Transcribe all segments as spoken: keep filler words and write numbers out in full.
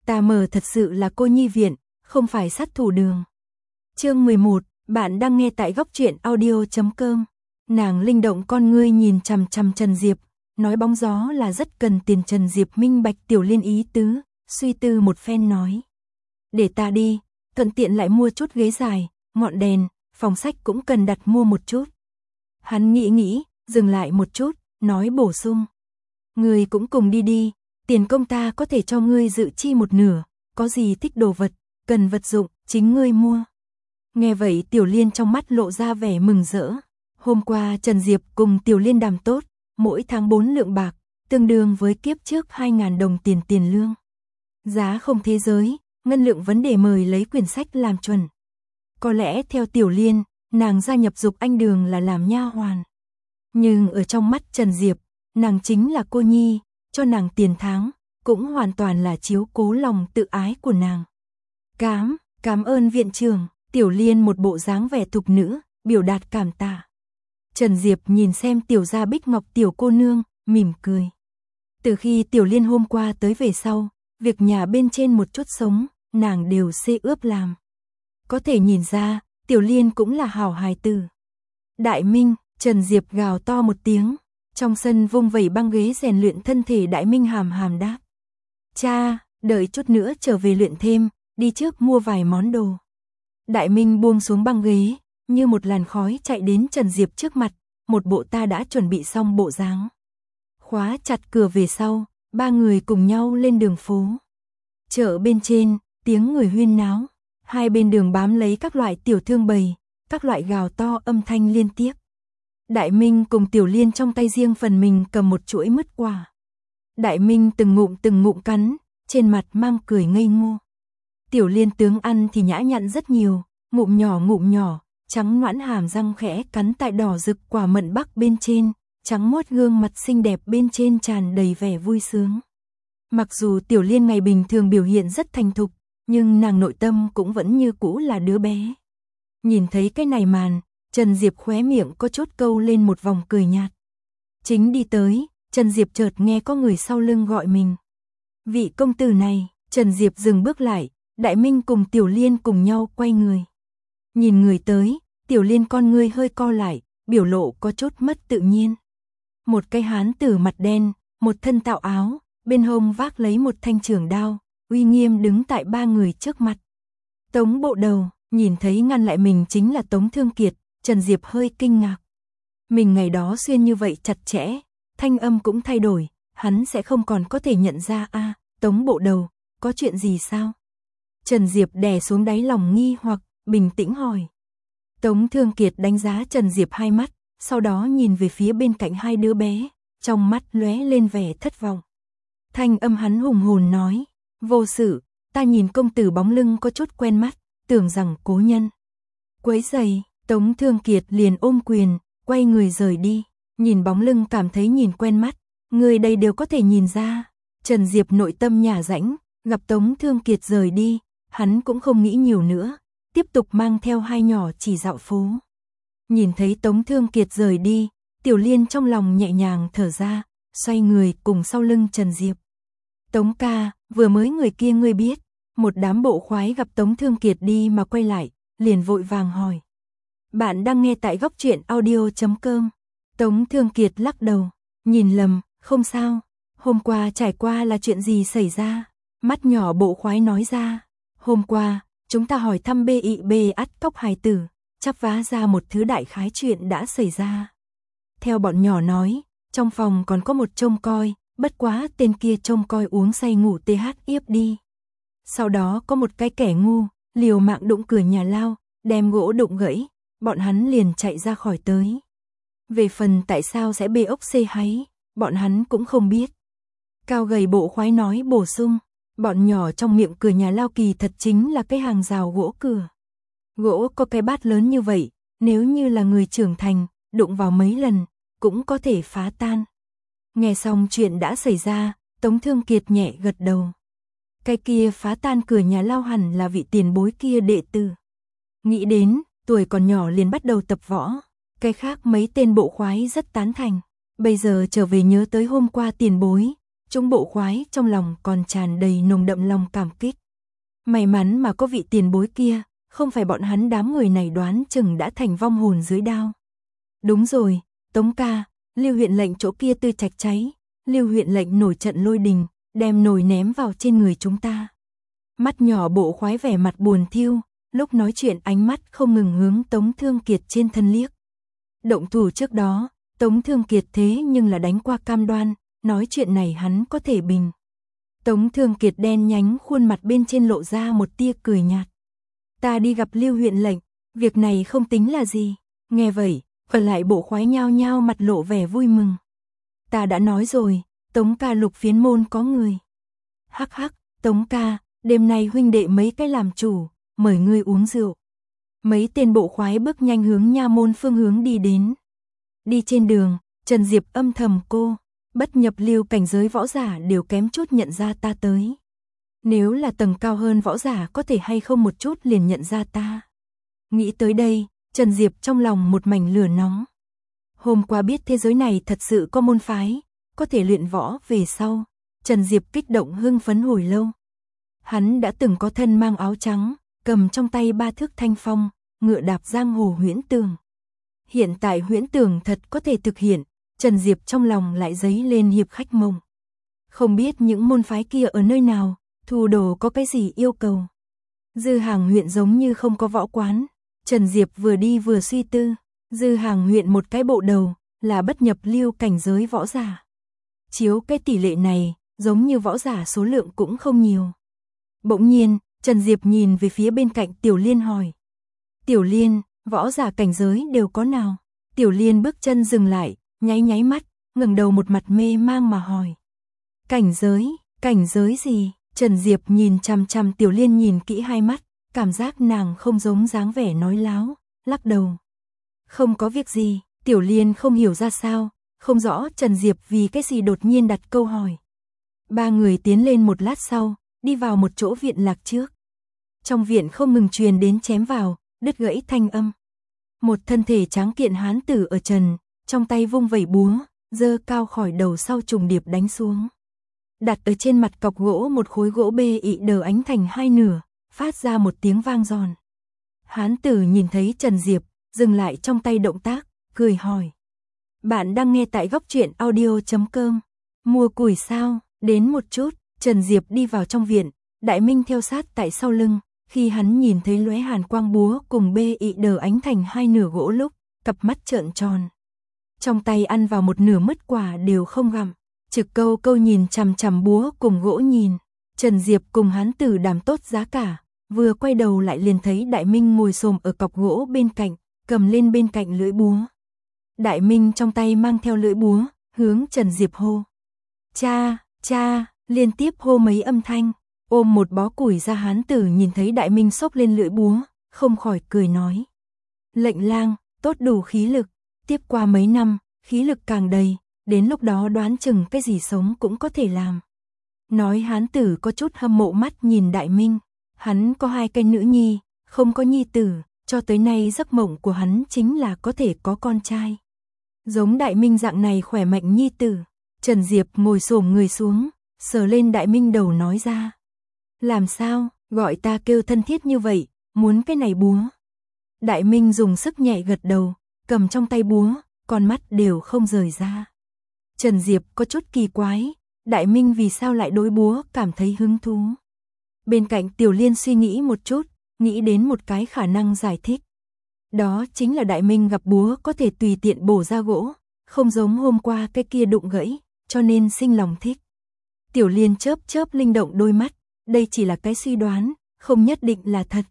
Ta mờ thật sự là cô nhi viện, không phải sát thủ đường. Chương mười một, bạn đang nghe tại góc truyện audio chấm com. Nàng linh động con ngươi nhìn chằm chằm Trần Diệp, nói bóng gió là rất cần tiền. Trần Diệp minh bạch Tiểu Liên ý tứ, suy tư một phen nói. Để ta đi, thuận tiện lại mua chút ghế dài, ngọn đèn, phòng sách cũng cần đặt mua một chút. Hắn nghĩ nghĩ, dừng lại một chút, nói bổ sung. Ngươi cũng cùng đi đi, tiền công ta có thể cho ngươi dự chi một nửa, có gì thích đồ vật, cần vật dụng, chính ngươi mua. Nghe vậy Tiểu Liên trong mắt lộ ra vẻ mừng rỡ. Hôm qua Trần Diệp cùng Tiểu Liên đàm tốt, mỗi tháng bốn lượng bạc, tương đương với kiếp trước hai nghìn đồng tiền tiền lương. Giá không thế giới, ngân lượng vấn đề mời lấy quyển sách làm chuẩn. Có lẽ theo Tiểu Liên, nàng gia nhập Dục Anh Đường là làm nha hoàn. Nhưng ở trong mắt Trần Diệp, nàng chính là cô nhi, cho nàng tiền tháng, cũng hoàn toàn là chiếu cố lòng tự ái của nàng. Cám, cảm ơn viện trưởng. Tiểu Liên một bộ dáng vẻ thục nữ, biểu đạt cảm tạ. Trần Diệp nhìn xem Tiểu Gia Bích Ngọc tiểu cô nương, mỉm cười. Từ khi Tiểu Liên hôm qua tới về sau, việc nhà bên trên một chút sống, nàng đều xê ướp làm. Có thể nhìn ra, Tiểu Liên cũng là hảo hài tử. Đại Minh, Trần Diệp gào to một tiếng, trong sân vung vẩy băng ghế rèn luyện thân thể. Đại Minh hàm hàm đáp. Cha, đợi chút nữa trở về luyện thêm, đi trước mua vài món đồ. Đại Minh buông xuống băng ghế, như một làn khói chạy đến Trần Diệp trước mặt, một bộ ta đã chuẩn bị xong bộ dáng. Khóa chặt cửa về sau, ba người cùng nhau lên đường phố. Chợ bên trên, tiếng người huyên náo, hai bên đường bám lấy các loại tiểu thương bày, các loại gào to âm thanh liên tiếp. Đại Minh cùng Tiểu Liên trong tay riêng phần mình cầm một chuỗi mứt quả. Đại Minh từng ngụm từng ngụm cắn, trên mặt mang cười ngây ngô. Tiểu Liên tướng ăn thì nhã nhặn rất nhiều, ngụm nhỏ ngụm nhỏ, trắng nõn hàm răng khẽ cắn tại đỏ rực quả mận bắc bên trên, trắng muốt gương mặt xinh đẹp bên trên tràn đầy vẻ vui sướng. Mặc dù Tiểu Liên ngày bình thường biểu hiện rất thành thục, nhưng nàng nội tâm cũng vẫn như cũ là đứa bé. Nhìn thấy cái này màn, Trần Diệp khóe miệng có chút câu lên một vòng cười nhạt. Chính đi tới, Trần Diệp chợt nghe có người sau lưng gọi mình. Vị công tử này. Trần Diệp dừng bước lại, Đại Minh cùng Tiểu Liên cùng nhau quay người. Nhìn người tới, Tiểu Liên con ngươi hơi co lại, biểu lộ có chút mất tự nhiên. Một cái hán tử mặt đen, một thân tạo áo, bên hông vác lấy một thanh trường đao, uy nghiêm đứng tại ba người trước mặt. Tống bộ đầu, nhìn thấy ngăn lại mình chính là Tống Thương Kiệt, Trần Diệp hơi kinh ngạc. Mình ngày đó xuyên như vậy chặt chẽ, thanh âm cũng thay đổi, hắn sẽ không còn có thể nhận ra a, à, Tống bộ đầu, có chuyện gì sao? Trần Diệp đè xuống đáy lòng nghi hoặc, bình tĩnh hỏi. Tống Thương Kiệt đánh giá Trần Diệp hai mắt, sau đó nhìn về phía bên cạnh hai đứa bé, trong mắt lóe lên vẻ thất vọng. Thanh âm hắn hùng hồn nói, vô sự, ta nhìn công tử bóng lưng có chút quen mắt, tưởng rằng cố nhân. Quấy rầy, Tống Thương Kiệt liền ôm quyền, quay người rời đi, nhìn bóng lưng cảm thấy nhìn quen mắt, người đây đều có thể nhìn ra. Trần Diệp nội tâm nhả rãnh, gặp Tống Thương Kiệt rời đi, hắn cũng không nghĩ nhiều nữa, tiếp tục mang theo hai nhỏ chỉ dạo phố. Nhìn thấy Tống Thương Kiệt rời đi, Tiểu Liên trong lòng nhẹ nhàng thở ra, xoay người cùng sau lưng Trần Diệp. Tống ca, vừa mới người kia ngươi biết, một đám bộ khoái gặp Tống Thương Kiệt đi mà quay lại, liền vội vàng hỏi. Bạn đang nghe tại góc truyện audio chấm com. Tống Thương Kiệt lắc đầu, nhìn lầm, không sao, hôm qua trải qua là chuyện gì xảy ra? Mắt nhỏ bộ khoái nói ra, hôm qua, chúng ta hỏi thăm bê i bê ắt cóc hài tử, chắp vá ra một thứ đại khái chuyện đã xảy ra. Theo bọn nhỏ nói, trong phòng còn có một trông coi, bất quá tên kia trông coi uống say ngủ tê hát yếp đi. Sau đó có một cái kẻ ngu, liều mạng đụng cửa nhà lao, đem gỗ đụng gãy, bọn hắn liền chạy ra khỏi tới. Về phần tại sao sẽ bê ốc xê háy, bọn hắn cũng không biết. Cao gầy bộ khoái nói bổ sung, bọn nhỏ trong miệng cửa nhà lao kỳ thật chính là cái hàng rào gỗ cửa. Gỗ có cái bát lớn như vậy, nếu như là người trưởng thành, đụng vào mấy lần, cũng có thể phá tan. Nghe xong chuyện đã xảy ra, Tống Thương Kiệt nhẹ gật đầu. Cái kia phá tan cửa nhà lao hẳn là vị tiền bối kia đệ tử. Nghĩ đến, tuổi còn nhỏ liền bắt đầu tập võ. Cái khác mấy tên bộ khoái rất tán thành. Bây giờ trở về nhớ tới hôm qua tiền bối, Chúng bộ khoái trong lòng còn tràn đầy nồng đậm lòng cảm kích. May mắn mà có vị tiền bối kia, không phải bọn hắn đám người này đoán chừng đã thành vong hồn dưới đao. Đúng rồi, Tống ca, Lưu huyện lệnh chỗ kia tư trạch cháy, Lưu huyện lệnh nổi trận lôi đình, đem nồi ném vào trên người chúng ta. Mắt nhỏ bộ khoái vẻ mặt buồn thiêu, lúc nói chuyện ánh mắt không ngừng hướng Tống Thương Kiệt trên thân liếc. Động thủ trước đó, Tống Thương Kiệt thế nhưng là đánh qua cam đoan, nói chuyện này hắn có thể bình. Tống Thương Kiệt đen nhánh khuôn mặt bên trên lộ ra một tia cười nhạt. Ta đi gặp Lưu huyện lệnh, việc này không tính là gì. Nghe vậy, còn lại bộ khoái nhao nhao mặt lộ vẻ vui mừng. Ta đã nói rồi, Tống ca Lục phiến môn có người. Hắc hắc, Tống ca, đêm nay huynh đệ mấy cái làm chủ, mời ngươi uống rượu. Mấy tên bộ khoái bước nhanh hướng nha môn phương hướng đi đến. Đi trên đường, Trần Diệp âm thầm cô, bất nhập lưu cảnh giới võ giả đều kém chút nhận ra ta tới. Nếu là tầng cao hơn võ giả có thể hay không một chút liền nhận ra ta. Nghĩ tới đây, Trần Diệp trong lòng một mảnh lửa nóng. Hôm qua biết thế giới này thật sự có môn phái, có thể luyện võ về sau. Trần Diệp kích động hưng phấn hồi lâu. Hắn đã từng có thân mang áo trắng, cầm trong tay ba thước thanh phong, ngựa đạp giang hồ huyễn tường. Hiện tại huyễn tường thật có thể thực hiện, Trần Diệp trong lòng lại dấy lên hiệp khách mộng. Không biết những môn phái kia ở nơi nào, thu đồ có cái gì yêu cầu. Dư Hàng huyện giống như không có võ quán. Trần Diệp vừa đi vừa suy tư. Dư Hàng huyện một cái bộ đầu, là bất nhập lưu cảnh giới võ giả. Chiếu cái tỷ lệ này, giống như võ giả số lượng cũng không nhiều. Bỗng nhiên, Trần Diệp nhìn về phía bên cạnh Tiểu Liên hỏi. Tiểu Liên, võ giả cảnh giới đều có nào? Tiểu Liên bước chân dừng lại, nháy nháy mắt, ngẩng đầu một mặt mê mang mà hỏi. Cảnh giới, cảnh giới gì? Trần Diệp nhìn chằm chằm Tiểu Liên nhìn kỹ hai mắt, cảm giác nàng không giống dáng vẻ nói láo, lắc đầu. Không có việc gì, Tiểu Liên không hiểu ra sao, không rõ Trần Diệp vì cái gì đột nhiên đặt câu hỏi. Ba người tiến lên một lát sau, đi vào một chỗ viện lạc trước. Trong viện không ngừng truyền đến chém vào, đứt gãy thanh âm. Một thân thể tráng kiện hán tử ở trần, trong tay vung vẩy búa, giơ cao khỏi đầu sau trùng điệp đánh xuống. Đặt ở trên mặt cọc gỗ một khối gỗ bê ị đờ ánh thành hai nửa, phát ra một tiếng vang giòn. Hán tử nhìn thấy Trần Diệp, dừng lại trong tay động tác, cười hỏi. Bạn đang nghe tại góc truyện audio chấm com. Mua củi sao? Đến một chút, Trần Diệp đi vào trong viện, Đại Minh theo sát tại sau lưng. Khi hắn nhìn thấy lóe hàn quang búa cùng bê ị đờ ánh thành hai nửa gỗ lúc, cặp mắt trợn tròn. Trong tay ăn vào một nửa mứt quả đều không gặm, trực câu câu nhìn chằm chằm búa cùng gỗ nhìn. Trần Diệp cùng hán tử đàm tốt giá cả, vừa quay đầu lại liền thấy Đại Minh ngồi xổm ở cọc gỗ bên cạnh, cầm lên bên cạnh lưỡi búa. Đại Minh trong tay mang theo lưỡi búa, hướng Trần Diệp hô. Cha, cha, liên tiếp hô mấy âm thanh. Ôm một bó củi ra hán tử nhìn thấy Đại Minh xốc lên lưỡi búa, không khỏi cười nói. Lệnh lang, tốt đủ khí lực, tiếp qua mấy năm, khí lực càng đầy, đến lúc đó đoán chừng cái gì sống cũng có thể làm. Nói hán tử có chút hâm mộ mắt nhìn Đại Minh, hắn có hai cái nữ nhi, không có nhi tử, cho tới nay giấc mộng của hắn chính là có thể có con trai. Giống Đại Minh dạng này khỏe mạnh nhi tử, Trần Diệp ngồi xổm người xuống, sờ lên Đại Minh đầu nói ra. Làm sao, gọi ta kêu thân thiết như vậy, muốn cái này búa. Đại Minh dùng sức nhẹ gật đầu, cầm trong tay búa, con mắt đều không rời ra. Trần Diệp có chút kỳ quái, Đại Minh vì sao lại đối búa cảm thấy hứng thú. Bên cạnh Tiểu Liên suy nghĩ một chút, nghĩ đến một cái khả năng giải thích. Đó chính là Đại Minh gặp búa có thể tùy tiện bổ ra gỗ, không giống hôm qua cái kia đụng gãy, cho nên sinh lòng thích. Tiểu Liên chớp chớp linh động đôi mắt. Đây chỉ là cái suy đoán, không nhất định là thật.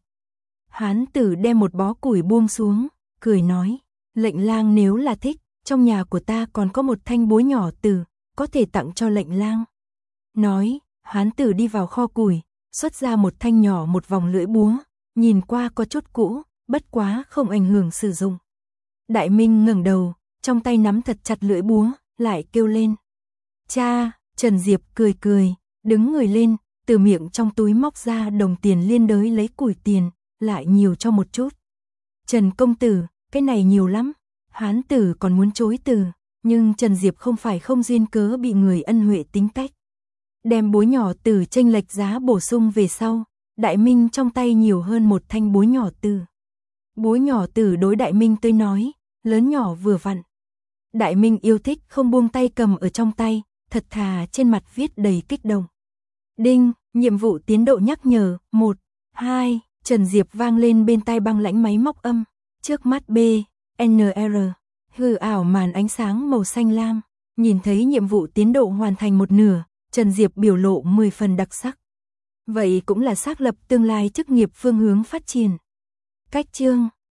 Hán tử đem một bó củi buông xuống, cười nói. Lệnh lang nếu là thích, trong nhà của ta còn có một thanh búa nhỏ tử, có thể tặng cho lệnh lang. Nói, hán tử đi vào kho củi, xuất ra một thanh nhỏ một vòng lưỡi búa, nhìn qua có chút cũ, bất quá không ảnh hưởng sử dụng. Đại Minh ngẩng đầu, trong tay nắm thật chặt lưỡi búa, lại kêu lên. Cha, Trần Diệp cười cười, đứng người lên. Từ miệng trong túi móc ra đồng tiền liên đới lấy củi tiền, lại nhiều cho một chút. Trần công tử, cái này nhiều lắm. Hán tử còn muốn chối từ, nhưng Trần Diệp không phải không duyên cớ bị người ân huệ tính cách. Đem búa nhỏ từ chênh lệch giá bổ sung về sau, Đại Minh trong tay nhiều hơn một thanh búa nhỏ từ. Búa nhỏ từ đối Đại Minh tới nói, lớn nhỏ vừa vặn. Đại Minh yêu thích không buông tay cầm ở trong tay, thật thà trên mặt viết đầy kích động. Đinh, nhiệm vụ tiến độ nhắc nhở, một, hai, Trần Diệp vang lên bên tai băng lãnh máy móc âm, trước mắt B, N R, hư ảo màn ánh sáng màu xanh lam, nhìn thấy nhiệm vụ tiến độ hoàn thành một nửa, Trần Diệp biểu lộ mười phần đặc sắc. Vậy cũng là xác lập tương lai chức nghiệp phương hướng phát triển. Cách chương